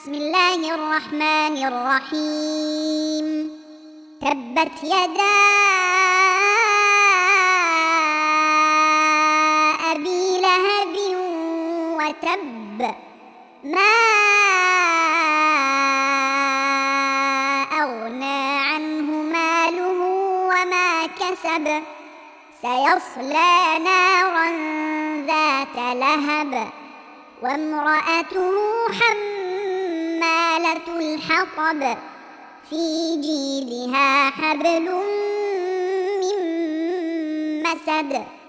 بسم الله الرحمن الرحيم. تبت يدا أبي لهب وتب، ما أغنى عنه ماله وما كسب، سيصلى نارا ذات لهب، وامرأته حمالة الحطب، في جيدها حبل من مسد.